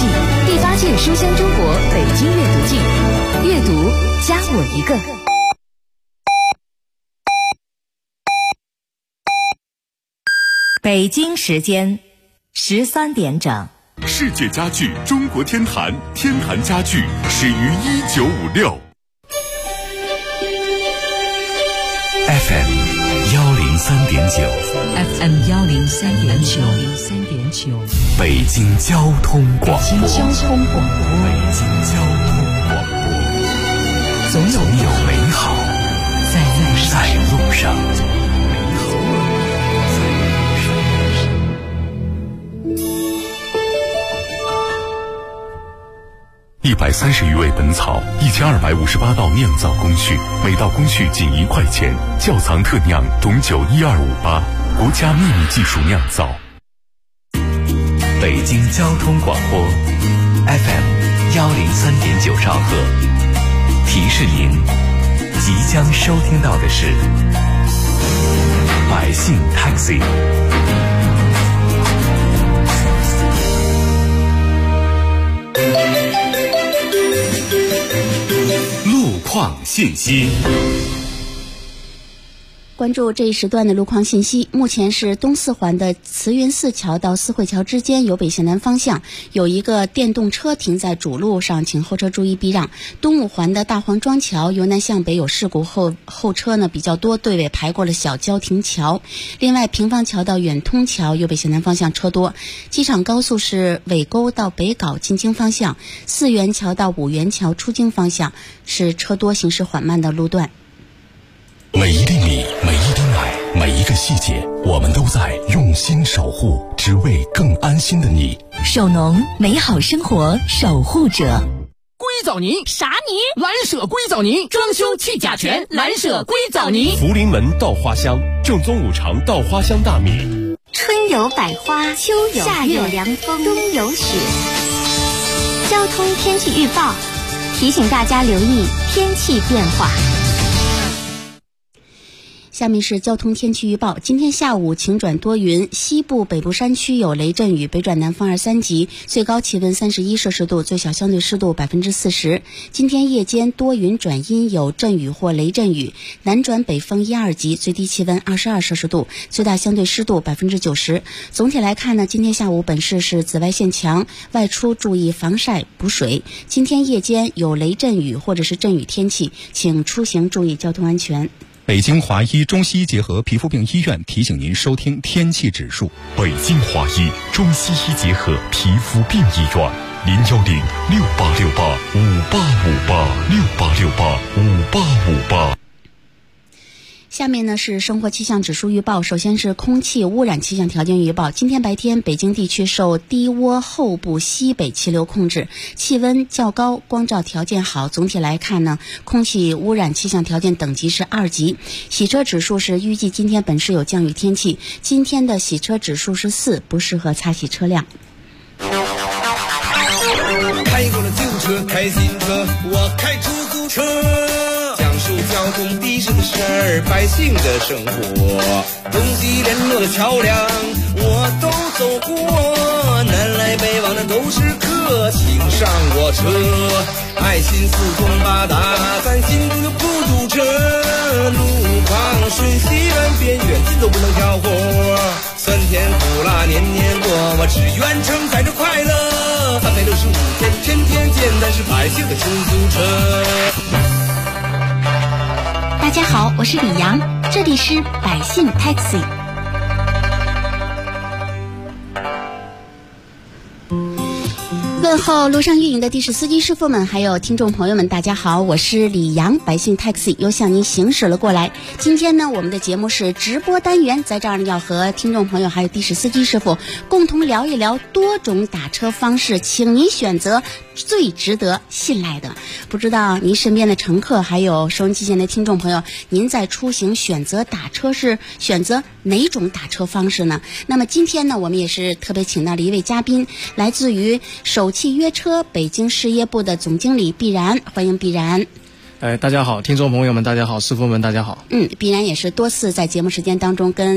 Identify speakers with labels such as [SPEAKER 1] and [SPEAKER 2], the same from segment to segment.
[SPEAKER 1] 季，第8届书香中国北京阅读季，阅读加我一个。北京时间13点整。
[SPEAKER 2] 世界家具中国天坛，天坛家具始于1956。FM 103.9
[SPEAKER 1] FM 103.9
[SPEAKER 2] 北京交通广播。
[SPEAKER 1] 北京交通广播。
[SPEAKER 2] 总有美好在路上。130余味本草，1258道酿造工序，每道工序仅1块钱。窖藏特酿董酒12588，国家秘密技术酿造。
[SPEAKER 3] 北京交通广播 FM 103.9兆赫，提示您即将收听到的是百姓 Taxi。
[SPEAKER 2] 路况信息。
[SPEAKER 4] 关注这一时段的路况信息。目前是东四环的慈云寺桥到四惠桥之间由北向南方向有一个电动车停在主路上，请后车注意避让。东五环的大黄庄桥由南向北有事故，后车呢比较多，队尾排过了小交亭桥。另外平房桥到远通桥由北向南方向车多。机场高速是尾沟到北碏进京方向，四元桥到五元桥出京方向是车多行驶缓慢的路段。
[SPEAKER 2] 每一粒米，每一滴奶，每一个细节，我们都在用心守护，只为更安心的你。
[SPEAKER 1] 首农，美好生活守护者。
[SPEAKER 5] 硅藻泥
[SPEAKER 6] 啥泥？
[SPEAKER 5] 蓝舍硅藻泥，装修去甲醛，蓝舍硅藻泥。
[SPEAKER 7] 福临门稻花香，正宗5常稻花香大米。
[SPEAKER 6] 春有百花，秋有夏有凉风，冬有雪。交通天气预报提醒大家留意天气变化。
[SPEAKER 4] 下面是交通天气预报。今天下午晴转多云，西部北部山区有雷阵雨，北转南风2、3级，最高气温31摄氏度，最小相对湿度40%。今天夜间多云转阴，有阵雨或雷阵雨，南转北风1、2级，最低气温22摄氏度，最大相对湿度90%。总体来看呢，今天下午本市是紫外线强，外出注意防晒补水。今天夜间有雷阵雨或者是阵雨天气，请出行注意交通安全。
[SPEAKER 8] 北京华医中西医结合皮肤病医院提醒您收听天气指数。
[SPEAKER 2] 北京华医中西医结合皮肤病医院，0106868585868，68685858。
[SPEAKER 4] 下面呢是生活气象指数预报。首先是空气污染气象条件预报。今天白天北京地区受低涡后部西北气流控制，气温较高，光照条件好。总体来看呢，空气污染气象条件等级是2级。洗车指数是预计今天本市有降雨天气，今天的洗车指数是4，不适合擦洗车辆。
[SPEAKER 9] 开过了旧车，开新车，我开出租车，讲述交通的士的事儿，百姓的生活，东西联络的桥梁我都走过，南来北往的都是客，请上我车，爱心四通八达，咱心中就不堵车，路况顺西南边远近都不能挑活，酸甜苦辣年年过，我只愿承载着快乐，365天天天见，咱是百姓的出租车。
[SPEAKER 6] 大家好，我是李阳，这里是百姓 Taxi。
[SPEAKER 4] 问候路上运营的的士司机师傅们，还有听众朋友们，大家好，我是李阳，百姓 Taxi 又向您行驶了过来。今天呢，我们的节目是直播单元，在这儿呢要和听众朋友还有的士司机师傅共同聊一聊多种打车方式，请您选择最值得信赖的。不知道您身边的乘客还有收音机前的听众朋友，您在出行选择打车是选择哪种打车方式呢？那么今天呢，我们也是特别请到了一位嘉宾，来自于首汽约车北京事业部的总经理毕然，欢迎毕然。
[SPEAKER 5] 大家好，听众朋友们大家好，师傅们大家好。
[SPEAKER 4] 毕然也是多次在节目时间当中跟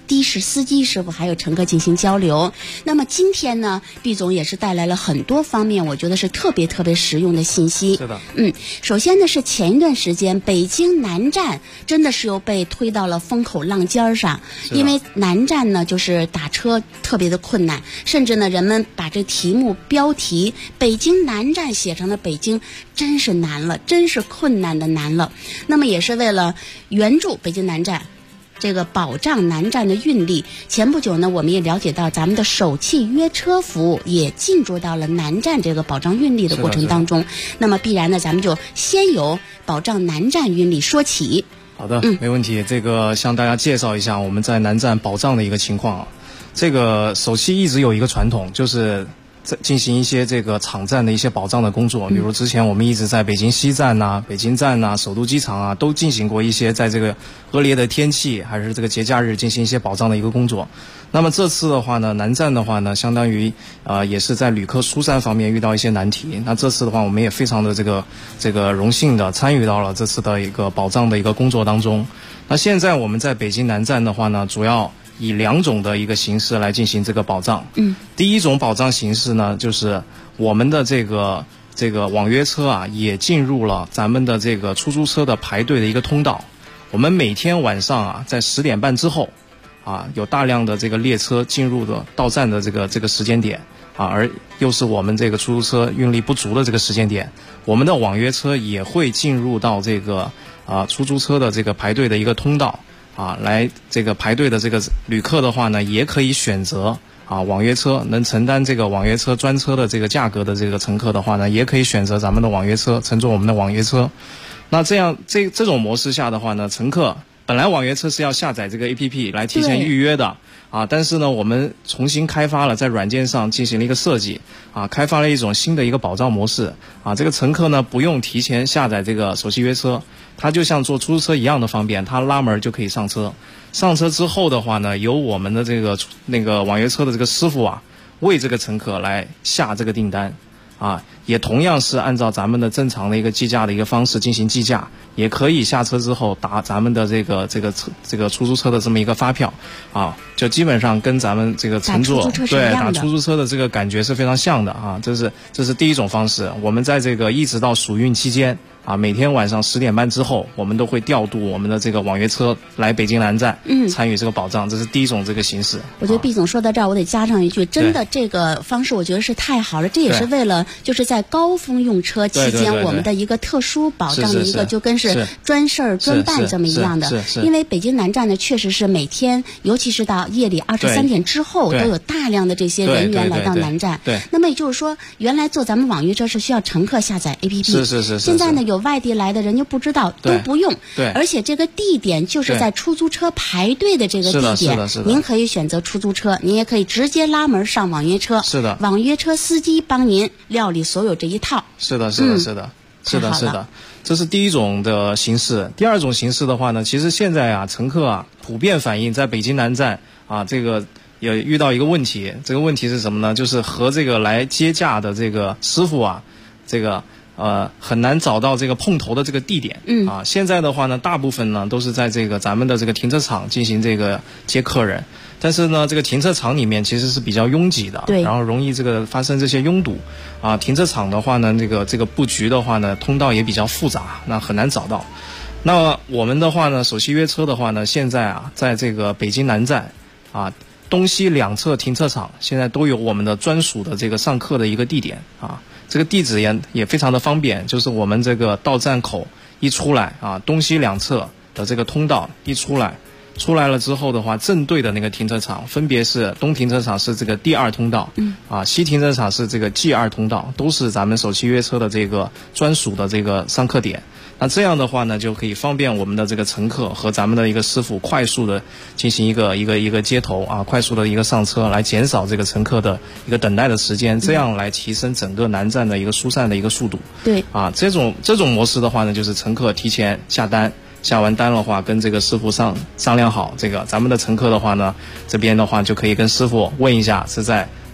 [SPEAKER 4] 的士司机师傅还有乘客进行交流。那么今天呢，毕总也是带来了很多方面，我觉得是特别实用的信息。
[SPEAKER 10] 是的，
[SPEAKER 4] 首先呢是前一段时间北京南站真的是又被推到了风口浪尖上，因为南站呢就是打车特别的困难，甚至呢人们把这题目标题北京南站写成了北京真是难了，真是困难的难了。那么也是为了援助北京南站，这个保障南站的运力，前不久呢我们也了解到咱们的首汽约车服务也进入到了南站这个保障运力的过程当中。那么必然呢咱们就先由保障南站运力说起。
[SPEAKER 10] 好的，没问题。这个向大家介绍一下我们在南站保障的一个情况。这个首汽一直有一个传统，就是进行一些这个场站的一些保障的工作，比如之前我们一直在北京西站呐、北京站呐、首都机场啊，都进行过一些在这个恶劣的天气还是这个节假日进行一些保障的一个工作。那么这次的话呢，南站的话呢，相当于也是在旅客疏散方面遇到一些难题。那这次的话，我们也非常的这个荣幸的参与到了这次的一个保障的一个工作当中。那现在我们在北京南站的话呢，主要以2种的一个形式来进行这个保障。第一种保障形式呢，就是我们的这个网约车啊，也进入了咱们的这个出租车的排队的一个通道。我们每天晚上啊，在10点半之后啊，有大量的这个列车进入的到站的这个时间点啊，而又是我们这个出租车运力不足的这个时间点，我们的网约车也会进入到这个出租车的这个排队的一个通道。来这个排队的这个旅客的话呢，也可以选择网约车，能承担这个网约车专车的这个价格的这个乘客的话呢，也可以选择咱们的网约车，乘坐我们的网约车。那这样这种模式下的话呢，乘客本来网约车是要下载这个 APP 来提前预约的但是呢，我们重新开发了，在软件上进行了一个设计开发了一种新的一个保障模式这个乘客呢不用提前下载这个首汽约车，他就像坐出租车一样的方便，他拉门就可以上车。上车之后的话呢，由我们的那个网约车的这个师傅为这个乘客来下这个订单也同样是按照咱们的正常的一个计价的一个方式进行计价，也可以下车之后打咱们的这个出租车的这么一个发票就基本上跟咱们这个乘坐打出租车的这个感觉是非常像的这是第一种方式。我们在这个一直到暑运期间每天晚上10点半之后，我们都会调度我们的这个网约车来北京南站参与这个保障，这是第一种这个形式。
[SPEAKER 4] 我觉得毕总说到这儿，我得加上一句，真的这个方式我觉得是太好了，这也是为了就是在高峰用车期间我们的一个特殊保障的一个，就跟是专事儿专办这么一样的。因为北京南站呢，确实是每天，尤其是到夜里23点之后，都有大量的这些人员来到南站。那么也就是说，原来坐咱们网约车是需要乘客下载 APP，现在呢有外地来的人就不知道，都不用。而且这个地点就是在出租车排队的这个地点，您可以选择出租车，您也可以直接拉门上网约车。是的，网约车司机帮您料理所有这一套。是的，这是第一种的形式。第二种形式的话呢，其实现在乘客普遍反映在北京南站这个也遇到一个问题，这个问题是什么呢？就是和这个来接驾的这个师傅这个很难找到这个碰头的这个地点。现在的话呢，大部分呢都是在这个咱们的这个停车场进行这个接客人，但是呢，这个停车场里面其实是比较拥挤的，然后容易这个发生这些拥堵停车场的话呢，这个布局的话呢，通道也比较复杂，那很难找到。那我们的话呢，首汽约车的话呢，现在在这个北京南站东西2侧停车场现在都有我们的专属的这个上客的一个地点这个地址也非常的方便，就是我们这个到站口一出来东西2侧的这个通道一出来了之后的话，正对的那个停车场分别是东停车场是这个第2通道西停车场是这个 G2 通道，都是咱们首汽约车的这个专属的这个上客点。那这样的话呢，就可以方便我们的这个乘客和咱们的一个师傅快速的进行一个接头快速的一个上车，来减少这个乘客的一个等待的时间，这样来提升整个南站的一个疏散的一个速度。对这种模式的话呢，就是乘客提前下单，下完单的话跟这个师傅商量好，这个咱们的乘客的话呢，这边的话就可以跟师傅问一下是在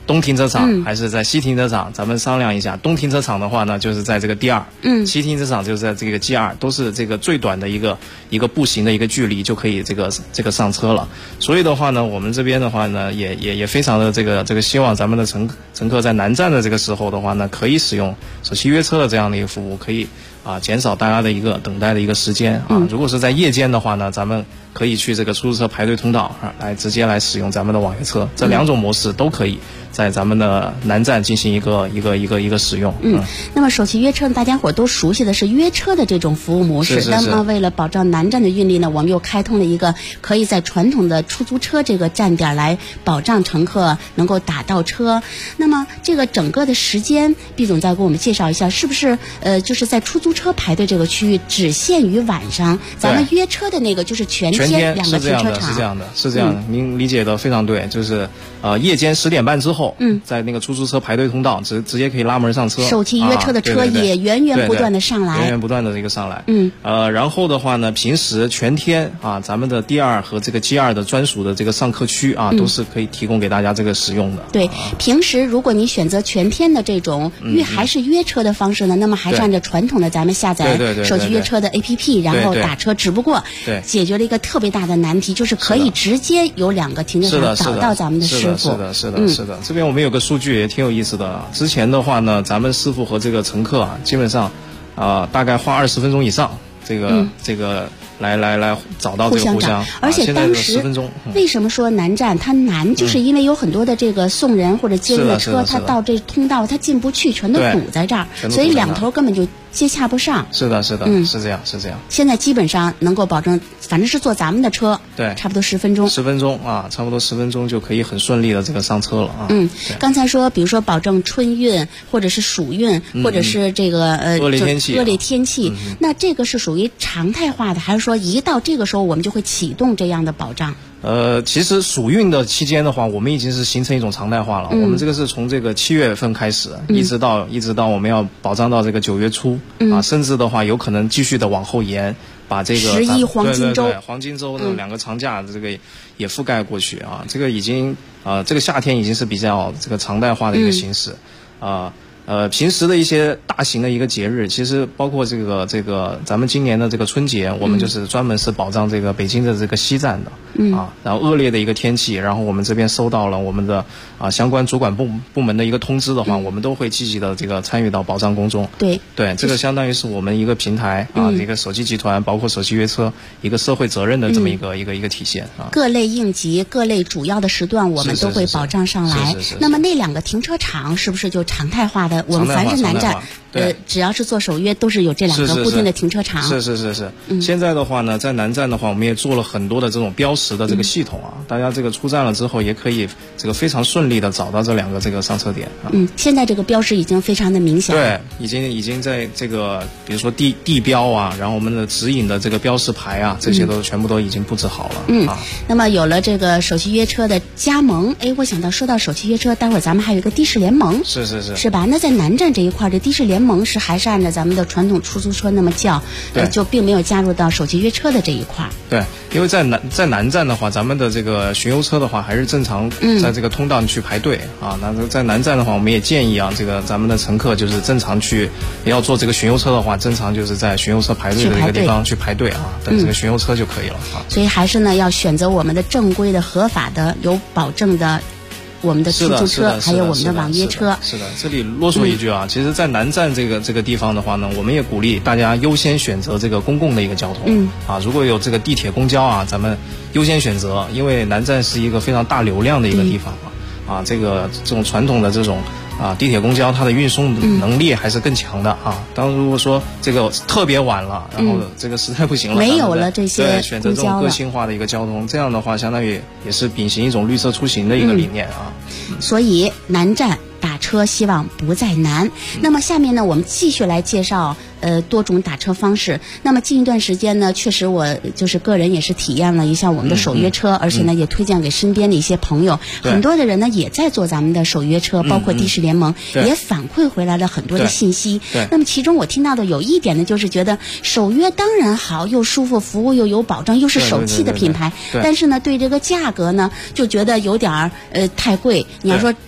[SPEAKER 10] 东停车场还是在西停车场，咱们商量一下。东停车场的话呢，就是在这个D2，西停车场就是在这个G2，都是这个最短的一个步行的一个距离就可以这个上车了。所以的话呢，我们这边的话呢，也非常的这个希望咱们的乘客在南站的这个时候的话呢，可以使用手机约车的这样的一个服务，可以减少大家的一个等待的一个时间啊。如果是在夜间的话呢，咱们可以去这个出租车排队通道来直接来使用咱们的网约车，这两种模式都可以在咱们的南站进行一个使用。
[SPEAKER 4] 那么首汽约车大家伙都熟悉的是约车的这种服务模式，那么为了保障南站的运力呢，我们又开通了一个可以在传统的出租车这个站点来保障乘客能够打到车。那么这个整个的时间，毕总再给我们介绍一下，是不是就是在出租车排队这个区域只限于晚上，咱们约车的那个就是全天两个停车场？
[SPEAKER 10] 是这样的，您理解的非常对，就是夜间10点半之后，在那个出租车排队通道直接可以拉门上车，
[SPEAKER 4] 首汽约车的车也源源不断的上来，
[SPEAKER 10] 源源不断的一个上来。然后的话呢，平时全天咱们的D2和这个G2的专属的这个上客区都是可以提供给大家这个使用的。
[SPEAKER 4] 对，平时如果你选择全天的这种还是约车的方式呢，那么还是按照传统的咱们下载手机约车的 APP， 然后打车，只不过解决了一个特别大的难题，就是可以直接有2个停车场找到咱们的师傅。
[SPEAKER 10] 是的。这边我们有个数据也挺有意思的，之前的话呢，咱们师傅和这个乘客基本上大概花20分钟以上，这个来找到这个互相，
[SPEAKER 4] 而且当时
[SPEAKER 10] 10分钟。
[SPEAKER 4] 为什么说南站它难，就是因为有很多的这个送人或者接人的车，它到这通道它进不去，全都堵在这儿，所以两头根本就接洽不上。
[SPEAKER 10] 是的，是这样。
[SPEAKER 4] 现在基本上能够保证，反正是坐咱们的车，
[SPEAKER 10] 对，
[SPEAKER 4] 差不多10分钟。
[SPEAKER 10] 10分钟差不多10分钟就可以很顺利的这个上车了啊。
[SPEAKER 4] 刚才说，比如说保证春运或者是暑运，或者是这个
[SPEAKER 10] 恶劣
[SPEAKER 4] 天气，那这个是属于常态化的，还是说一到这个时候我们就会启动这样的保障？
[SPEAKER 10] 其实暑运的期间的话，我们已经是形成一种常态化了。我们这个是从这个7月份开始，一直到我们要保障到这个9月初甚至的话有可能继续的往后延，把这个
[SPEAKER 4] 11黄金周
[SPEAKER 10] 黄金周的2个长假这个也覆盖过去啊。这个已经这个夏天已经是比较这个常态化的一个形式平时的一些大型的一个节日，其实包括这个咱们今年的这个春节，我们就是专门是保障这个北京的这个西站的然后恶劣的一个天气，然后我们这边收到了我们的相关主管部门的一个通知的话，我们都会积极的这个参与到保障工中。
[SPEAKER 4] 对，
[SPEAKER 10] 这个相当于是我们一个平台一个手机集团，包括手机约车一个社会责任的这么一个体现
[SPEAKER 4] 各类应急、各类主要的时段，我们都会保障上来。那么那2个停车场是不是就常态化的？我们凡是南站，只要是做首约，都是有这2个固定的停车场。
[SPEAKER 10] 是。现在的话呢，在南站的话，我们也做了很多的这种标识的这个系统大家这个出站了之后，也可以这个非常顺利的找到这2个这个上车点
[SPEAKER 4] 现在这个标识已经非常的明显了。
[SPEAKER 10] 对，已经在这个比如说地标然后我们的指引的这个标识牌这些都全部都已经布置好了
[SPEAKER 4] 那么有了这个手机约车的加盟，我想到说到手机约车，待会儿咱们还有一个的士联盟，是吧？那在南站这一块，这的士联盟是还是按照咱们的传统出租车那么叫，就并没有加入到手机约车的这一块。
[SPEAKER 10] 对，因为在南站的话，咱们的这个巡游车的话还是正常在这个通道去排队那在南站的话，我们也建议这个咱们的乘客就是正常去，要做这个巡游车的话，正常就是在巡游车排队的一个地方去排队等这个巡游车就可以了
[SPEAKER 4] 所以还是呢要选择我们的正规的、合法的、有保证的。我们的出租车还有我们的网约车。
[SPEAKER 10] 是的，这里啰嗦一句其实在南站这个地方的话呢，我们也鼓励大家优先选择这个公共的一个交通如果有这个地铁公交咱们优先选择，因为南站是一个非常大流量的一个地方这种传统的这种地铁公交它的运送能力还是更强的当如果说这个特别晚了，然后这个实在不行了，
[SPEAKER 4] 没有了这些
[SPEAKER 10] 选择这种个性化的一个交通，这样的话相当于也是秉行一种绿色出行的一个理念
[SPEAKER 4] 所以南站打车希望不再难。那么下面呢，我们继续来介绍多种打车方式。那么近一段时间呢，确实我就是个人也是体验了一下我们的手约车，而且呢也推荐给身边的一些朋友。很多的人呢也在做咱们的手约车，包括的士联盟也反馈回来了很多的信息。那么其中我听到的有一点呢，就是觉得手约当然好，又舒服，服务又有保障，又是手汽的品牌，但是呢对这个价格呢就觉得有点太贵。你要说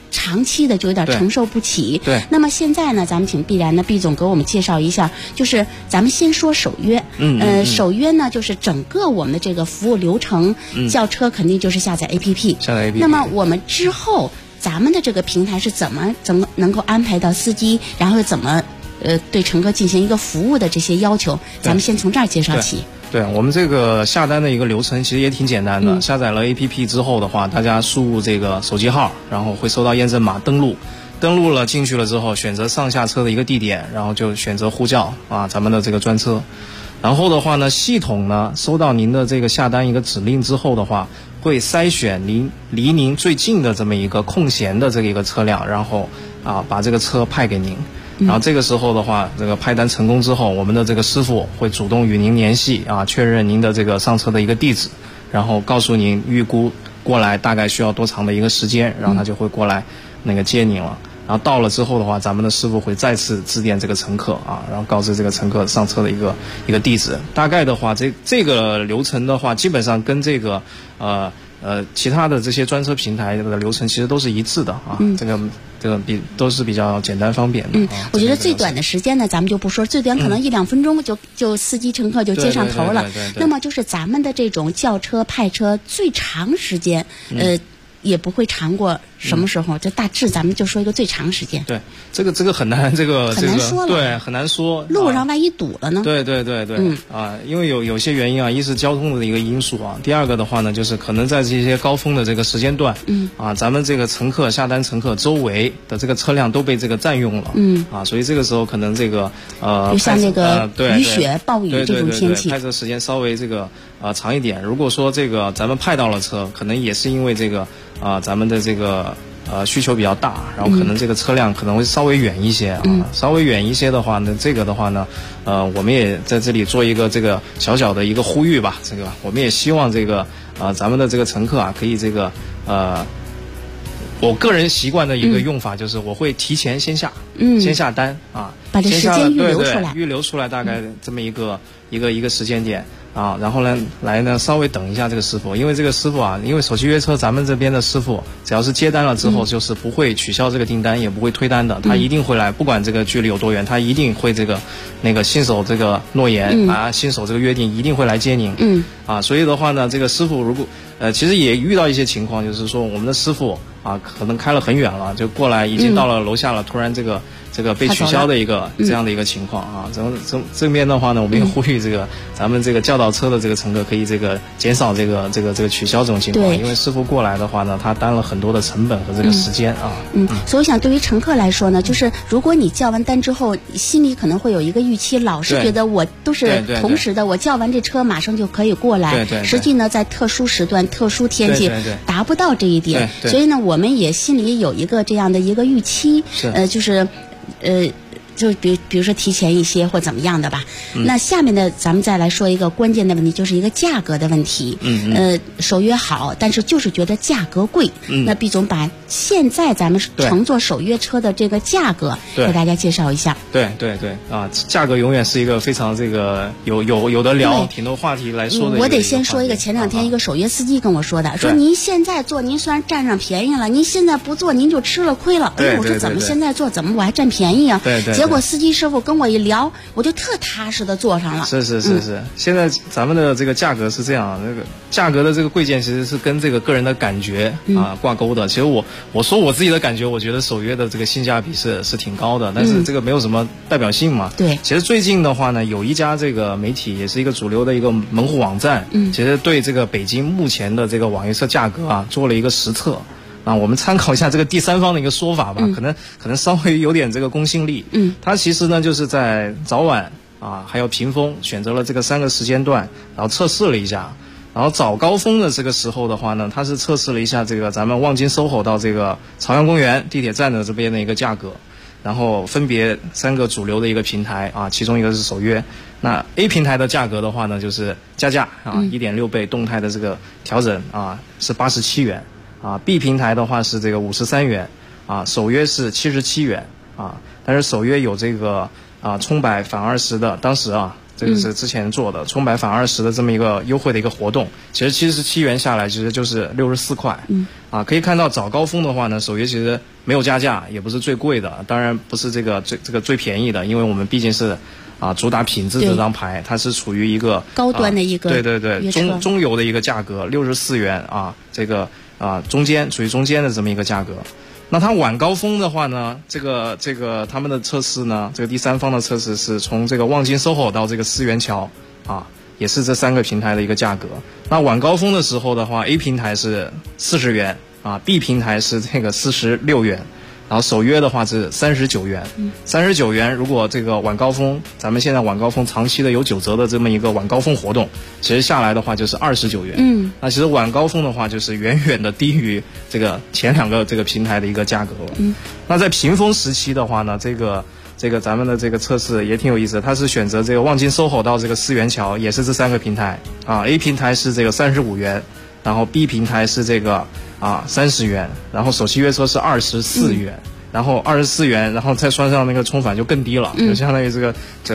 [SPEAKER 4] 长期的就有点承受不起。
[SPEAKER 10] 对。
[SPEAKER 4] 那么现在呢，咱们请必然的毕总给我们介绍一下，就是咱们先说首约。首约呢，就是整个我们的这个服务流程，叫车肯定就是下载 APP。
[SPEAKER 10] 下载 APP。
[SPEAKER 4] 那么我们之后咱们的这个平台是怎么能够安排到司机，然后怎么对乘客进行一个服务的这些要求？咱们先从这儿介绍起。
[SPEAKER 10] 对，我们这个下单的一个流程其实也挺简单的。下载了 APP 之后的话，大家输入这个手机号，然后会收到验证码，登录了进去了之后，选择上下车的一个地点，然后就选择呼叫咱们的这个专车。然后的话呢，系统呢收到您的这个下单一个指令之后的话，会筛选离您最近的这么一个空闲的这个一个车辆，然后把这个车派给您。然后这个时候的话，这个派单成功之后，我们的这个师傅会主动与您联系确认您的这个上车的一个地址，然后告诉您预估过来大概需要多长的一个时间，然后他就会过来那个接您了。然后到了之后的话，咱们的师傅会再次致电这个乘客然后告知这个乘客上车的一个地址。大概的话，这个流程的话，基本上跟这个其他的这些专车平台的流程其实都是一致的这个都是比较简单方便的。
[SPEAKER 4] 我觉得最短的时间呢，咱们就不说，最短可能1-2分钟就司机乘客就接上头了。那么就是咱们的这种叫车派车最长时间，也不会长过什么时候？这大致咱们就说一个最长时间。
[SPEAKER 10] 对，这个很难，这个
[SPEAKER 4] 很难说了。
[SPEAKER 10] 对，很难说。
[SPEAKER 4] 路上万一堵了呢？
[SPEAKER 10] 对。因为有些原因一是交通的一个因素第二个的话呢，就是可能在这些高峰的这个时间段，咱们这个下单乘客周围的这个车辆都被这个占用了，所以这个时候可能这个
[SPEAKER 4] 就像那个雨雪暴雨这种天气，
[SPEAKER 10] 派车时间稍微这个长一点。如果说这个咱们派到了车，可能也是因为这个咱们的这个需求比较大，然后可能这个车辆可能会稍微远一些稍微远一些的话呢，这个的话呢，我们也在这里做一个这个小小的一个呼吁吧。这个我们也希望这个咱们的这个乘客可以这个我个人习惯的一个用法就是我会提前先下单
[SPEAKER 4] 把这时间预留出来，
[SPEAKER 10] 预留出来大概这么一个时间点然后呢来呢稍微等一下这个师傅，因为这个师傅因为手机约车咱们这边的师傅只要是接单了之后，就是不会取消这个订单，也不会推单的，他一定会来，不管这个距离有多远，他一定会那个信守这个诺言信守这个约定，一定会来接您所以的话呢，这个师傅如果其实也遇到一些情况，就是说我们的师傅可能开了很远了，就过来已经到了楼下了，突然这个被取消的这样的一个情况这边的话呢，我们也呼吁咱们这个叫到车的这个乘客可以减少这个取消这种情况，因为师傅过来的话呢，他担了很多的成本和这个时间
[SPEAKER 4] 所以我想对于乘客来说呢，就是如果你叫完单之后，心里可能会有一个预期，老是觉得我都是同时的，我叫完这车马上就可以过来，实际呢在特殊时段、特殊天气达不到这一点，所以呢我们也心里有一个这样的一个预期，就比如说提前一些或怎么样的吧。那下面呢，咱们再来说一个关键的问题，就是一个价格的问题。首约好，但是就是觉得价格贵。那毕总把现在咱们乘坐首约车的这个价格给大家介绍一下。
[SPEAKER 10] 对价格永远是一个非常这个有的聊，挺多话题来说的。
[SPEAKER 4] 我得先说一个，前2天一个首约司机跟我说的，说您现在坐，您虽然占上便宜了，您现在不坐您就吃了亏了。我说怎么现在坐，怎么我还占便宜啊？结果司机师傅跟我一聊，我就特踏实的坐上了。
[SPEAKER 10] 是。现在咱们的这个价格是这样，那个价格的这个贵贱其实是跟这个个人的感觉挂钩的。其实我说我自己的感觉，我觉得首约的这个性价比是挺高的，但是这个没有什么代表性嘛。
[SPEAKER 4] 对。
[SPEAKER 10] 其实最近的话呢，有一家这个媒体也是一个主流的一个门户网站，其实对这个北京目前的这个网约车价格做了一个实测。我们参考一下这个第三方的一个说法吧，可能稍微有点这个公信力。它其实呢就是在早晚还有平峰选择了这个3个时间段，然后测试了一下。然后早高峰的这个时候的话呢，它是测试了一下这个咱们望京 SOHO 到这个朝阳公园地铁站的这边的一个价格，然后分别3个主流的一个平台其中一个是首约。那 A 平台的价格的话呢，就是加价1.6倍动态的这个调整是87元。B 平台的话是这个53元首约是77元但是首约有这个充百返20的，当时这个是之前做的充百返20的这么一个优惠的一个活动，其实77元下来其实就是64块可以看到早高峰的话呢，首约其实没有加价，也不是最贵的，当然不是这个最便宜的，因为我们毕竟是主打品质这张牌，它是处于一个
[SPEAKER 4] 高端的一个
[SPEAKER 10] 对中游的一个价格，64元这个中间处于中间的这么一个价格。那它晚高峰的话呢，这个他们的测试呢，这个第三方的测试是从这个望京 SOHO 到这个思源桥也是这3个平台的一个价格。那晚高峰的时候的话 ，A 平台是40元，B 平台是这个46元，然后首约的话是39元。39元，如果这个晚高峰，咱们现在晚高峰长期的有9折的这么一个晚高峰活动，其实下来的话就是29元。那其实晚高峰的话就是远远的低于这个前2个这个平台的一个价格了。那在屏风时期的话呢，这个咱们的这个测试也挺有意思的，它是选择这个望京 SOHO 到这个思源桥，也是这3个平台A 平台是这个35元，然后 B 平台是这个30元，然后首期约车是24元。然后24元，然后再算上那个充返就更低了，就相当于这个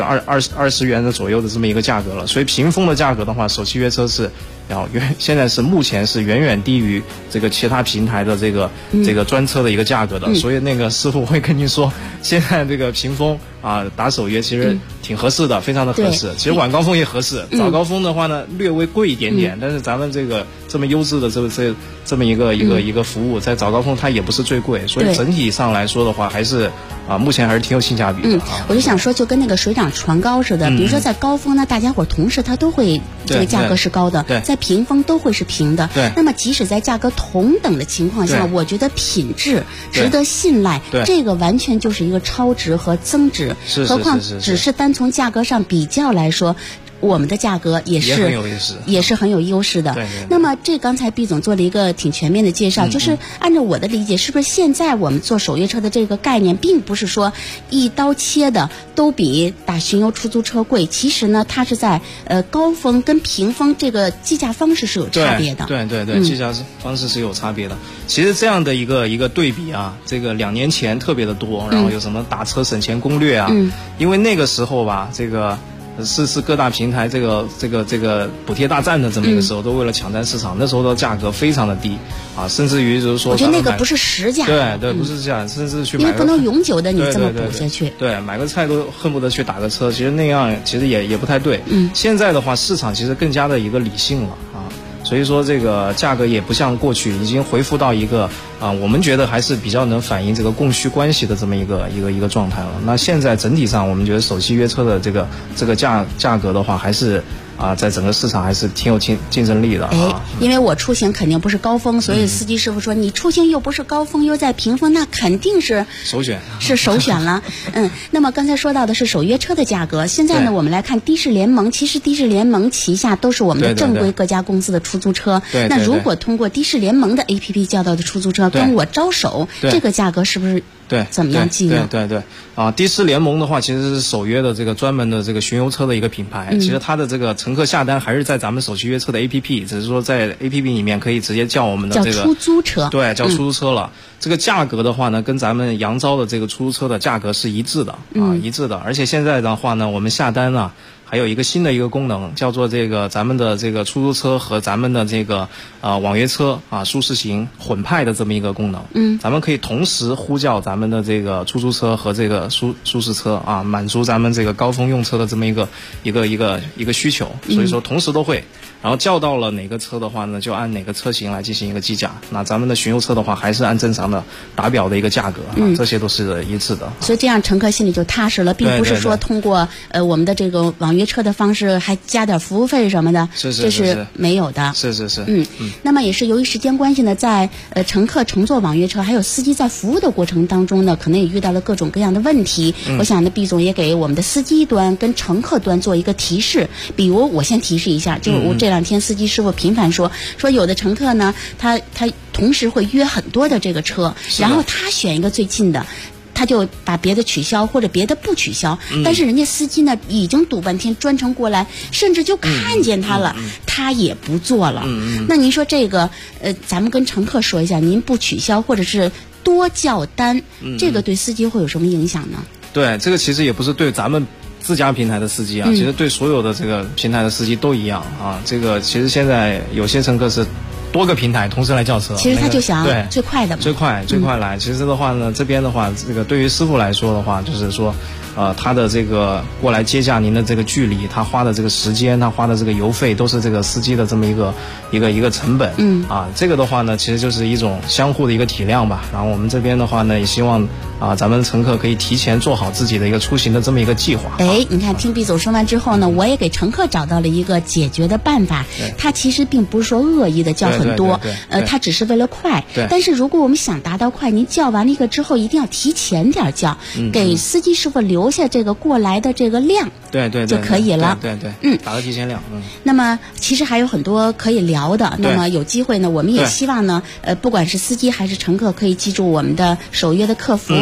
[SPEAKER 10] 20元的左右的这么一个价格了。所以屏风的价格的话，首期约车是现在是目前是远远低于这个其他平台的这个专车的一个价格的。所以那个师傅会跟您说，现在这个屏风打首约其实挺合适的，非常的合适。其实晚高峰也合适，早高峰的话呢略微贵一点点，但是咱们这么优质的这么一个服务，在早高峰它也不是最贵，所以整体上来说的话，还是目前还是挺有性价比的。
[SPEAKER 4] 我就想说，就跟那个水涨船高似的，比如说在高峰呢，大家伙同时它都会这个价格是高的，在平峰都会是平的。那么即使在价格同等的情况下，我觉得品质值得信赖，这个完全就是一个超值和增值。何况只是单从价格上比较来说，我们的价格也是很有优势的。那么这刚才毕总做了一个挺全面的介绍，就是按照我的理解，是不是现在我们做首约车的这个概念，并不是说一刀切的都比打巡游出租车贵？其实呢，它是在高峰跟平峰这个计价方式是有差别的。
[SPEAKER 10] 对，计价方式是有差别的。其实这样的一个对比这个2年前特别的多，然后有什么打车省钱攻略因为那个时候吧，这个是各大平台这个补贴大战的这么一个时候，都为了抢占市场，那时候的价格非常的低甚至于就是说，
[SPEAKER 4] 我觉得那个不是实价，
[SPEAKER 10] 对，不是价，甚至去买，
[SPEAKER 4] 因为不能永久的你这么补下去，
[SPEAKER 10] 对，买个菜都恨不得去打个车，其实那样其实也不太对。现在的话，市场其实更加的一个理性了所以说这个价格也不像过去，已经恢复到一个我们觉得还是比较能反映这个供需关系的这么一个状态了。那现在整体上，我们觉得首期约车的这个价格的话，还是在整个市场还是挺有竞争力的
[SPEAKER 4] 因为我出行肯定不是高峰，所以司机师傅说你出行又不是高峰，又在平峰，那肯定是
[SPEAKER 10] 首选
[SPEAKER 4] 了。那么刚才说到的是首约车的价格，现在呢我们来看的士联盟，其实的士联盟旗下都是我们的正规各家公司的出租车。那如果通过的士联盟的 APP 叫到的出租车，跟我招手，这个价格是不是怎么样计呢？
[SPEAKER 10] 对的士联盟的话，其实是首约的这个专门的这个巡游车的一个品牌。其实它的这个乘客下单还是在咱们首期约车的 APP， 只是说在 APP 里面可以直接叫我们的这个
[SPEAKER 4] 叫出租车，
[SPEAKER 10] 对，叫出租车了。这个价格的话呢，跟咱们扬招的这个出租车的价格是一致的一致的。而且现在的话呢，我们下单还有一个新的一个功能，叫做这个咱们的这个出租车和咱们的这个网约车舒适型混派的这么一个功能。咱们可以同时呼叫咱们的这个出租车和这个舒适车满足咱们这个高峰用车的这么一个需求。所以说同时都会。然后叫到了哪个车的话呢，就按哪个车型来进行一个计价。那咱们的巡游车的话，还是按正常的打表的一个价格这些都是一致的。
[SPEAKER 4] 所以这样乘客心里就踏实了，并不是说通过我们的这个网约车的方式还加点服务费什么的，这是没有的。
[SPEAKER 10] 是。
[SPEAKER 4] 那么也是由于时间关系呢，在乘客乘坐网约车，还有司机在服务的过程当中呢，可能也遇到了各种各样的问题。我想呢，毕总也给我们的司机端跟乘客端做一个提示。比如我先提示一下，就我这2天司机师傅频繁说有的乘客呢，他同时会约很多的这个车，然后他选一个最近的，他就把别的取消或者别的不取消，但是人家司机呢已经堵半天专程过来，甚至就看见他了，他也不做了。那您说这个咱们跟乘客说一下，您不取消或者是多叫单，这个对司机会有什么影响呢？
[SPEAKER 10] 对，这个其实也不是对咱们自家平台的司机其实对所有的这个平台的司机都一样这个其实现在有些乘客是多个平台同时来叫车。
[SPEAKER 4] 其实他就想
[SPEAKER 10] 对
[SPEAKER 4] 最快的嘛，
[SPEAKER 10] 最快来。其实的话呢，这边的话，这个对于师傅来说的话，就是说，他的这个过来接驾您的这个距离，他花的这个时间，他花的这个油费，都是这个司机的这么一个成本。这个的话呢，其实就是一种相互的一个体谅吧。然后我们这边的话呢，也希望咱们乘客可以提前做好自己的一个出行的这么一个计划。
[SPEAKER 4] 你看听毕总说完之后呢，我也给乘客找到了一个解决的办法。他其实并不是说恶意的叫很多，他只是为了快。但是如果我们想达到快，您叫完了一个之后，一定要提前点叫，给司机师傅留下这个过来的这个量，
[SPEAKER 10] 对
[SPEAKER 4] 就可以了。
[SPEAKER 10] 对，打个提前量。
[SPEAKER 4] 那么其实还有很多可以聊的。那么有机会呢，我们也希望呢，不管是司机还是乘客，可以记住我们的首约的客服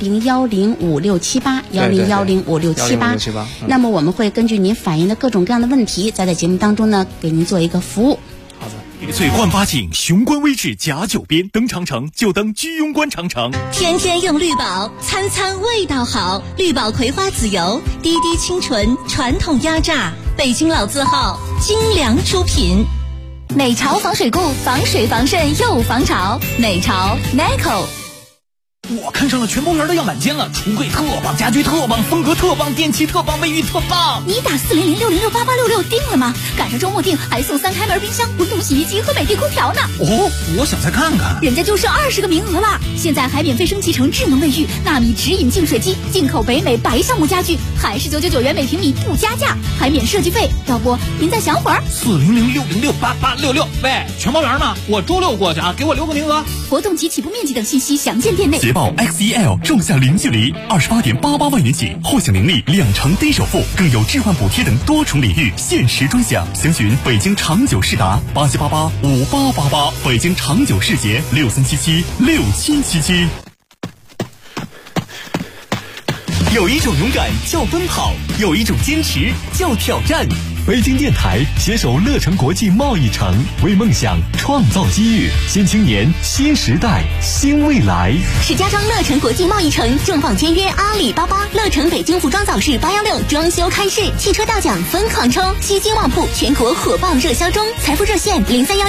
[SPEAKER 4] 1010567810105678。那么我们会根据您反映的各种各样的问题，在节目当中呢，给您做一个服务。
[SPEAKER 10] 好的。
[SPEAKER 11] 别萃焕发景，雄关威志甲9边，登长城就登居庸关长城。
[SPEAKER 12] 天天用绿宝，餐餐味道好。绿宝葵花籽油，滴滴清纯，传统压榨，北京老字号，精良出品。
[SPEAKER 1] 美潮防水固，防水防渗又防潮。美潮 NICO。
[SPEAKER 5] 我看上了全包园的样板间了，橱柜特棒，家居特棒，风格特棒，电器特棒，卫浴特棒。
[SPEAKER 1] 你打40060688866定了吗？赶上周末定还送3开门冰箱、滚筒洗衣机和美的空调呢。
[SPEAKER 5] 我想再看看。
[SPEAKER 1] 人家就剩20个名额了，现在还免费升级成智能卫浴、纳米直饮净水机、进口北美白橡木家具，还是999元每平米不加价，还免设计费。要不您再想会儿
[SPEAKER 5] ？40060688866。喂，全包园吗？我周6过去啊，给我留个名额。
[SPEAKER 1] 活动及起步面积等信息详见店内。
[SPEAKER 2] 捷豹 XEL 仲夏零距离28.88万元起，或享年利2成低首付，更有置换补贴等多重礼遇，限时专享。详询北京长久世达87885888，北京长久世捷63776777。
[SPEAKER 3] 有一种勇敢叫奔跑，有一种坚持叫挑战。北京电台携手乐城国际贸易城，为梦想创造机遇，新青年、新时代、新未来。
[SPEAKER 12] 石家庄乐城国际贸易城重磅签约阿里巴巴，乐城北京服装早市816装修开市，汽车大奖疯狂抽，西京旺铺全国火爆热销中，财富热线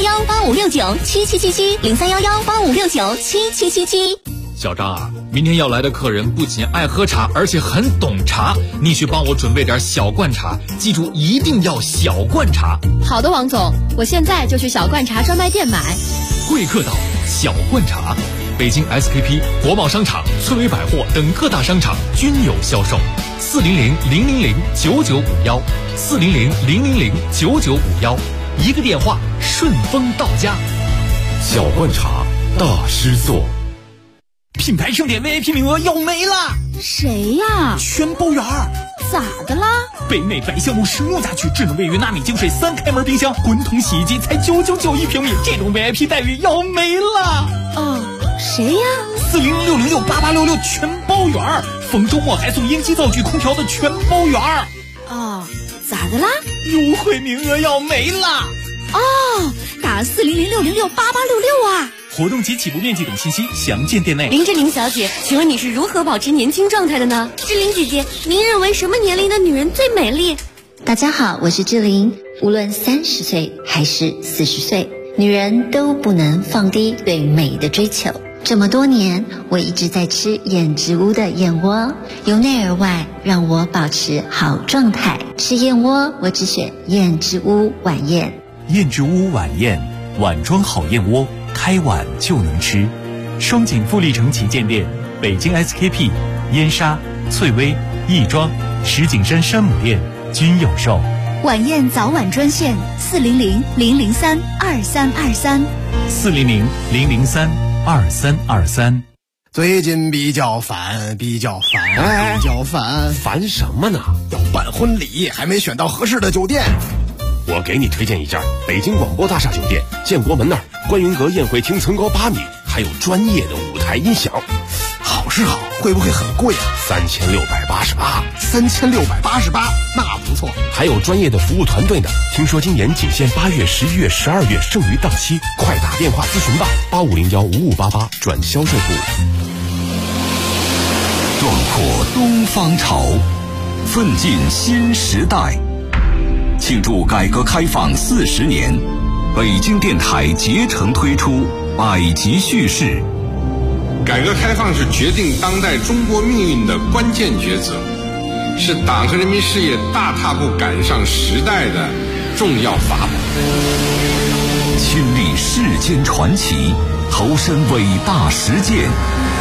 [SPEAKER 12] 031185697777，031185697777。
[SPEAKER 13] 小张啊，明天要来的客人不仅爱喝茶，而且很懂茶，你去帮我准备点小罐茶，记住一定要小罐茶。
[SPEAKER 14] 好的，王总，我现在就去小罐茶专卖店买。
[SPEAKER 13] 贵客岛小罐茶，北京 SKP、国贸商场、翠微百货等各大商场均有销售。400-000-9951，400-000-9951，一个电话顺丰到家。
[SPEAKER 2] 小罐茶大师座。
[SPEAKER 5] 品牌盛典 VIP 名额要没了。
[SPEAKER 1] 谁呀？
[SPEAKER 5] 全包园。
[SPEAKER 1] 咋的啦？
[SPEAKER 5] 北美白橡木实木家具，智能卫浴，纳米净水，3开门冰箱，滚筒洗衣机才999一平米，这种 VIP 待遇要没了。
[SPEAKER 1] 谁呀
[SPEAKER 5] ？400-606-8866全包园，逢周末还送烟机、灶具、空调的全包园。
[SPEAKER 1] 咋的啦？
[SPEAKER 5] 优惠名额要没了。
[SPEAKER 1] 打400-606-8866啊！
[SPEAKER 5] 活动及起步面积等信息详见店内。
[SPEAKER 15] 林志玲小姐，请问你是如何保持年轻状态的呢？志玲姐姐，您认为什么年龄的女人最美丽？
[SPEAKER 16] 大家好，我是志玲。无论30岁还是40岁，女人都不能放低对美的追求。这么多年，我一直在吃燕之屋的燕窝，由内而外让我保持好状态。吃燕窝，我只选燕之屋晚宴。
[SPEAKER 3] 燕之屋晚宴，碗装好燕窝，开碗就能吃。双井富力城旗舰店、北京 SKP、燕莎、翠微、亦庄、石景山山姆店均有售。
[SPEAKER 1] 晚宴早晚专线400-003-2323。
[SPEAKER 3] 400-003-2323。
[SPEAKER 17] 最近比较烦，
[SPEAKER 18] 烦什么呢？
[SPEAKER 17] 要办婚礼，还没选到合适的酒店。
[SPEAKER 18] 我给你推荐一家北京广播大厦酒店，建国门那儿，观云阁宴会厅层高8米，还有专业的舞台音响。
[SPEAKER 17] 好是好，会不会很贵啊
[SPEAKER 18] ？3688。
[SPEAKER 17] 3688，那不错。
[SPEAKER 18] 还有专业的服务团队呢。听说今年仅限8月、11月、12月，剩余档期，快打电话咨询吧，85015588转销售部。
[SPEAKER 3] 壮阔东方潮，奋进新时代。庆祝改革开放40年，
[SPEAKER 2] 北京电台竭诚推出百集叙事。
[SPEAKER 19] 改革开放是决定当代中国命运的关键抉择，是党和人民事业大踏步赶上时代的重要法宝。
[SPEAKER 2] 亲历世间传奇，投身伟大实践，